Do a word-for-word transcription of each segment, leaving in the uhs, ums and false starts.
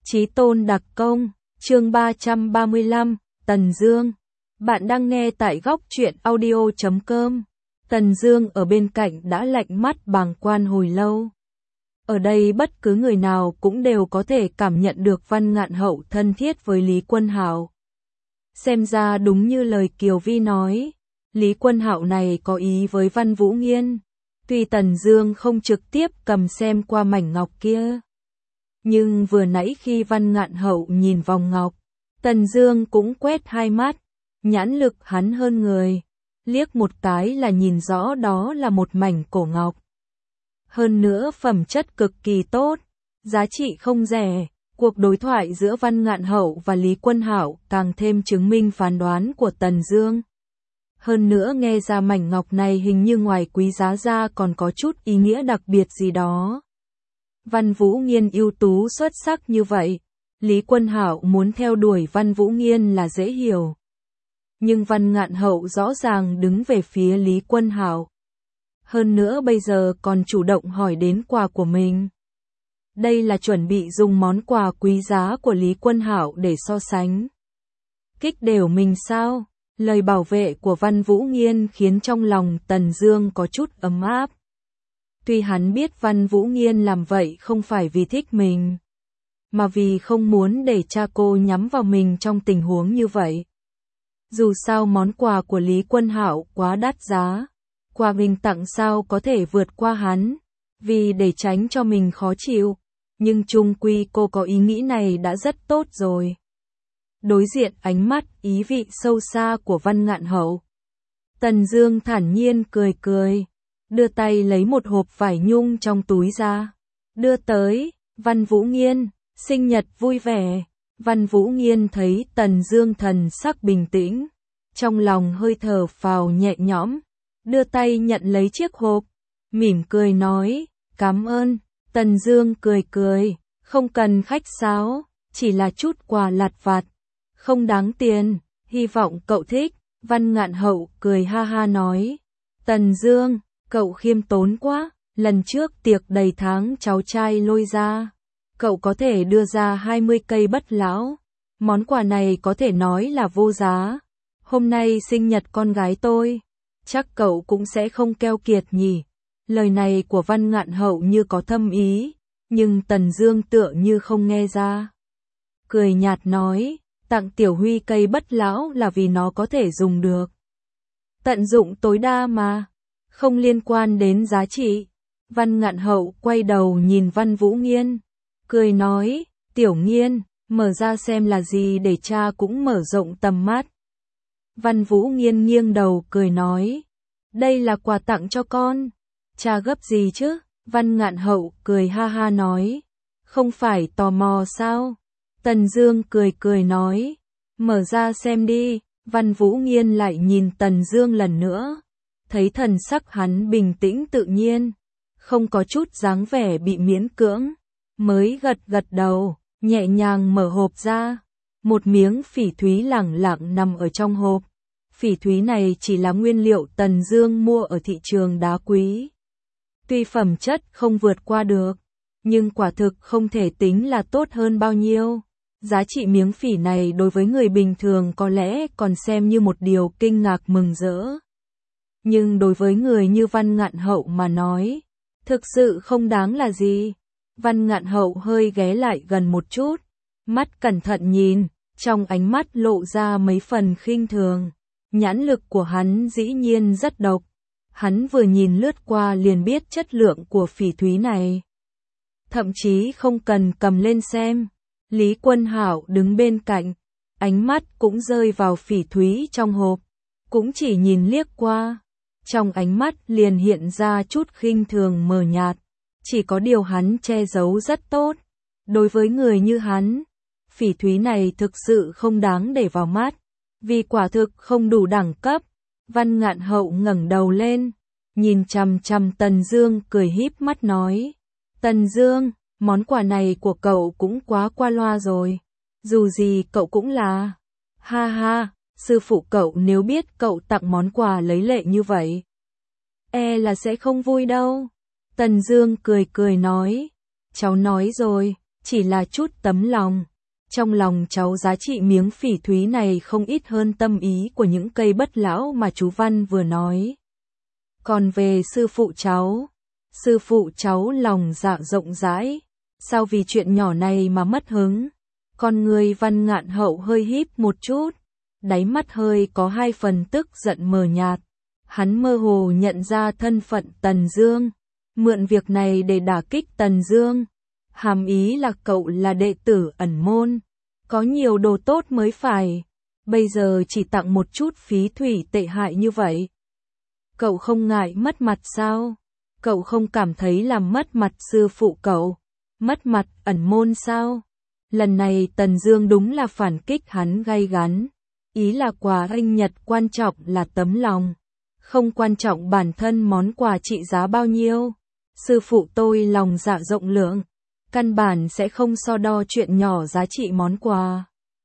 Chí tôn đặc công, chương ba trăm ba mươi lăm, Tần Dương. Bạn đang nghe tại góc truyện audio chấm com. Tần Dương ở bên cạnh đã lạnh mắt bàng quan hồi lâu. Ở đây bất cứ người nào cũng đều có thể cảm nhận được Văn Ngạn Hậu thân thiết với Lý Quân Hạo. Xem ra đúng như lời Kiều Vi nói, Lý Quân Hạo này có ý với Văn Vũ Nghiên. Tuy Tần Dương không trực tiếp cầm xem qua mảnh ngọc kia, nhưng vừa nãy khi Văn Ngạn Hậu nhìn vòng ngọc, Tần Dương cũng quét hai mắt, nhãn lực hắn hơn người, liếc một cái là nhìn rõ đó là một mảnh cổ ngọc. Hơn nữa phẩm chất cực kỳ tốt, giá trị không rẻ. Cuộc đối thoại giữa Văn Ngạn Hậu và Lý Quân Hạo càng thêm chứng minh phán đoán của Tần Dương. Hơn nữa nghe ra mảnh ngọc này hình như ngoài quý giá ra còn có chút ý nghĩa đặc biệt gì đó. Văn Vũ Nghiên ưu tú xuất sắc như vậy, Lý Quân Hạo muốn theo đuổi Văn Vũ Nghiên là dễ hiểu. Nhưng Văn Ngạn Hậu rõ ràng đứng về phía Lý Quân Hạo. Hơn nữa bây giờ còn chủ động hỏi đến quà của mình. Đây là chuẩn bị dùng món quà quý giá của Lý Quân Hạo để so sánh. Kích đều mình sao? Lời bảo vệ của Văn Vũ Nghiên khiến trong lòng Tần Dương có chút ấm áp. Tuy hắn biết Văn Vũ Nghiên làm vậy không phải vì thích mình, mà vì không muốn để cha cô nhắm vào mình trong tình huống như vậy. Dù sao món quà của Lý Quân Hạo quá đắt giá, quà mình tặng sao có thể vượt qua hắn, vì để tránh cho mình khó chịu, nhưng chung quy cô có ý nghĩ này đã rất tốt rồi. Đối diện ánh mắt ý vị sâu xa của Văn Ngạn Hậu, Tần Dương thản nhiên cười cười, đưa tay lấy một hộp vải nhung trong túi ra, đưa tới. Văn Vũ Nghiên, sinh nhật vui vẻ. Văn Vũ Nghiên thấy Tần Dương thần sắc bình tĩnh, trong lòng hơi thở phào nhẹ nhõm, đưa tay nhận lấy chiếc hộp, mỉm cười nói, cảm ơn. Tần Dương cười cười, không cần khách sáo, chỉ là chút quà lặt vặt, không đáng tiền, hy vọng cậu thích. Văn Ngạn Hậu cười ha ha nói, Tần Dương, cậu khiêm tốn quá, lần trước tiệc đầy tháng cháu trai lôi ra, cậu có thể đưa ra hai mươi cây bất lão, món quà này có thể nói là vô giá. Hôm nay sinh nhật con gái tôi, chắc cậu cũng sẽ không keo kiệt nhỉ. Lời này của Văn Ngạn Hậu như có thâm ý, nhưng Tần Dương tựa như không nghe ra. Cười nhạt nói, tặng Tiểu Huy cây bất lão là vì nó có thể dùng được. Tận dụng tối đa mà, không liên quan đến giá trị. Văn Ngạn Hậu quay đầu nhìn Văn Vũ Nghiên, cười nói, Tiểu Nghiên, mở ra xem là gì để cha cũng mở rộng tầm mắt. Văn Vũ Nghiên nghiêng đầu cười nói, đây là quà tặng cho con. Cha gấp gì chứ? Văn Ngạn Hậu cười ha ha nói, không phải tò mò sao? Tần Dương cười cười nói, mở ra xem đi. Văn Vũ Nghiên lại nhìn Tần Dương lần nữa, thấy thần sắc hắn bình tĩnh tự nhiên, không có chút dáng vẻ bị miễn cưỡng, mới gật gật đầu, nhẹ nhàng mở hộp ra. Một miếng phỉ thúy lẳng lặng nằm ở trong hộp. Phỉ thúy này chỉ là nguyên liệu Tần Dương mua ở thị trường đá quý. Tuy phẩm chất không vượt qua được, nhưng quả thực không thể tính là tốt hơn bao nhiêu. Giá trị miếng phỉ này đối với người bình thường có lẽ còn xem như một điều kinh ngạc mừng rỡ. Nhưng đối với người như Văn Ngạn Hậu mà nói, thực sự không đáng là gì. Văn Ngạn Hậu hơi ghé lại gần một chút, mắt cẩn thận nhìn, trong ánh mắt lộ ra mấy phần khinh thường. Nhãn lực của hắn dĩ nhiên rất độc. Hắn vừa nhìn lướt qua liền biết chất lượng của phỉ thúy này. Thậm chí không cần cầm lên xem. Lý Quân Hạo đứng bên cạnh, ánh mắt cũng rơi vào phỉ thúy trong hộp, cũng chỉ nhìn liếc qua. Trong ánh mắt liền hiện ra chút khinh thường mờ nhạt, chỉ có điều hắn che giấu rất tốt. Đối với người như hắn, phỉ thúy này thực sự không đáng để vào mắt, vì quả thực không đủ đẳng cấp. Văn Ngạn Hậu ngẩng đầu lên, nhìn chằm chằm Tần Dương cười híp mắt nói, Tần Dương, món quà này của cậu cũng quá qua loa rồi, dù gì cậu cũng là, ha ha, sư phụ cậu nếu biết cậu tặng món quà lấy lệ như vậy, e là sẽ không vui đâu. Tần Dương cười cười nói, cháu nói rồi, chỉ là chút tấm lòng. Trong lòng cháu giá trị miếng phỉ thúy này không ít hơn tâm ý của những cây bất lão mà chú Văn vừa nói. Còn về sư phụ cháu, sư phụ cháu lòng dạ rộng rãi, sao vì chuyện nhỏ này mà mất hứng? Con người Văn Ngạn Hậu hơi híp một chút, đáy mắt hơi có hai phần tức giận mờ nhạt. Hắn mơ hồ nhận ra thân phận Tần Dương, mượn việc này để đả kích Tần Dương. Hàm ý là cậu là đệ tử ẩn môn, có nhiều đồ tốt mới phải, bây giờ chỉ tặng một chút phí thủy tệ hại như vậy. Cậu không ngại mất mặt sao? Cậu không cảm thấy làm mất mặt sư phụ cậu, mất mặt ẩn môn sao? Lần này Tần Dương đúng là phản kích hắn gay gắn, ý là quà sinh nhật quan trọng là tấm lòng, không quan trọng bản thân món quà trị giá bao nhiêu. Sư phụ tôi lòng dạ rộng lượng, căn bản sẽ không so đo chuyện nhỏ giá trị món quà.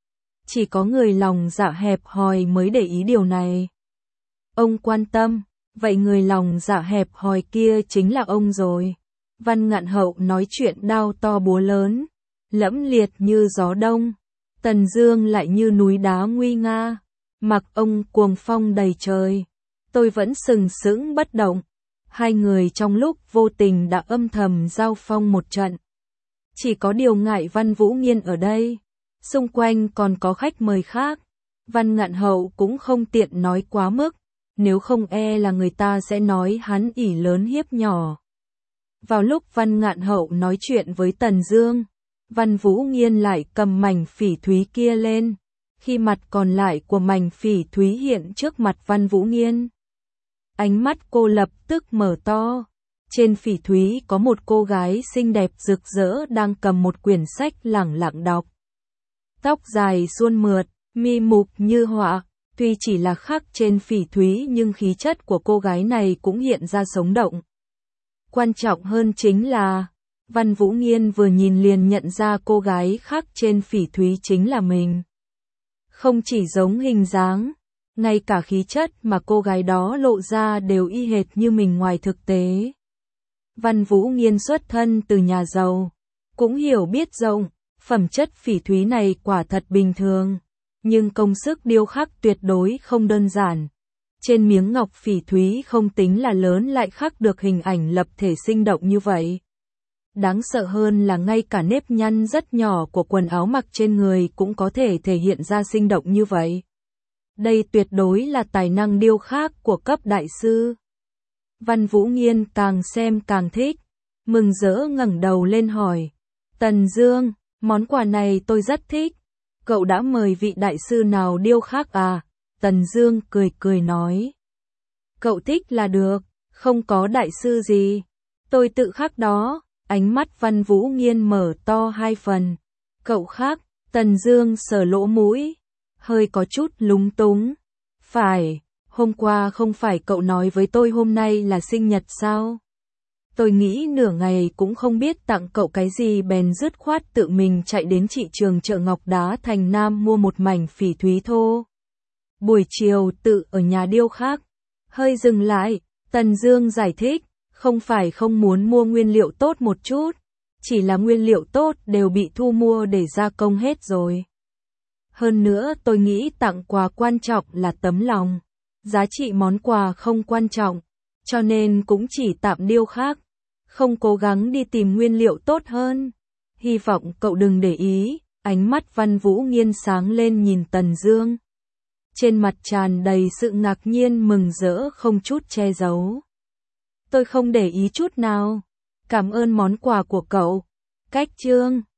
Chỉ có người lòng dạ hẹp hòi mới để ý điều này. Ông quan tâm, vậy người lòng dạ hẹp hòi kia chính là ông rồi. Văn Ngạn Hậu nói chuyện đao to búa lớn, lẫm liệt như gió đông. Tần Dương lại như núi đá nguy nga, mặc ông cuồng phong đầy trời. Tôi vẫn sừng sững bất động. Hai người trong lúc vô tình đã âm thầm giao phong một trận. Chỉ có điều ngại Văn Vũ Nghiên ở đây, xung quanh còn có khách mời khác. Văn Ngạn Hậu cũng không tiện nói quá mức, nếu không e là người ta sẽ nói hắn ỷ lớn hiếp nhỏ. Vào lúc Văn Ngạn Hậu nói chuyện với Tần Dương, Văn Vũ Nghiên lại cầm mảnh phỉ thúy kia lên, khi mặt còn lại của mảnh phỉ thúy hiện trước mặt Văn Vũ Nghiên. Ánh mắt cô lập tức mở to. Trên phỉ thúy có một cô gái xinh đẹp rực rỡ đang cầm một quyển sách lẳng lặng đọc. Tóc dài suôn mượt, mi mục như họa, tuy chỉ là khắc trên phỉ thúy nhưng khí chất của cô gái này cũng hiện ra sống động. Quan trọng hơn chính là, Văn Vũ Nghiên vừa nhìn liền nhận ra cô gái khắc trên phỉ thúy chính là mình. Không chỉ giống hình dáng, ngay cả khí chất mà cô gái đó lộ ra đều y hệt như mình ngoài thực tế. Văn Vũ Nghiên xuất thân từ nhà giàu, cũng hiểu biết rộng, phẩm chất phỉ thúy này quả thật bình thường, nhưng công sức điêu khắc tuyệt đối không đơn giản. Trên miếng ngọc phỉ thúy không tính là lớn lại khắc được hình ảnh lập thể sinh động như vậy. Đáng sợ hơn là ngay cả nếp nhăn rất nhỏ của quần áo mặc trên người cũng có thể thể hiện ra sinh động như vậy. Đây tuyệt đối là tài năng điêu khắc của cấp đại sư. Văn Vũ Nghiên càng xem càng thích, mừng rỡ ngẩng đầu lên hỏi, Tần Dương, món quà này tôi rất thích, cậu đã mời vị đại sư nào điêu khắc à? Tần Dương cười cười nói, cậu thích là được, không có đại sư gì, tôi tự khắc đó. Ánh mắt Văn Vũ Nghiên mở to hai phần, cậu khắc? Tần Dương sờ lỗ mũi, hơi có chút lúng túng, phải. Hôm qua không phải cậu nói với tôi hôm nay là sinh nhật sao? Tôi nghĩ nửa ngày cũng không biết tặng cậu cái gì bèn dứt khoát tự mình chạy đến thị trường chợ Ngọc Đá Thành Nam mua một mảnh phỉ thúy thô. Buổi chiều tự ở nhà điêu khắc. Hơi dừng lại, Tần Dương giải thích, không phải không muốn mua nguyên liệu tốt một chút, chỉ là nguyên liệu tốt đều bị thu mua để gia công hết rồi. Hơn nữa tôi nghĩ tặng quà quan trọng là tấm lòng. Giá trị món quà không quan trọng, cho nên cũng chỉ tạm điêu khắc, không cố gắng đi tìm nguyên liệu tốt hơn. Hy vọng cậu đừng để ý. Ánh mắt Văn Vũ Nghiên sáng lên nhìn Tần Dương. Trên mặt tràn đầy sự ngạc nhiên mừng rỡ không chút che giấu. Tôi không để ý chút nào. Cảm ơn món quà của cậu. Cách chương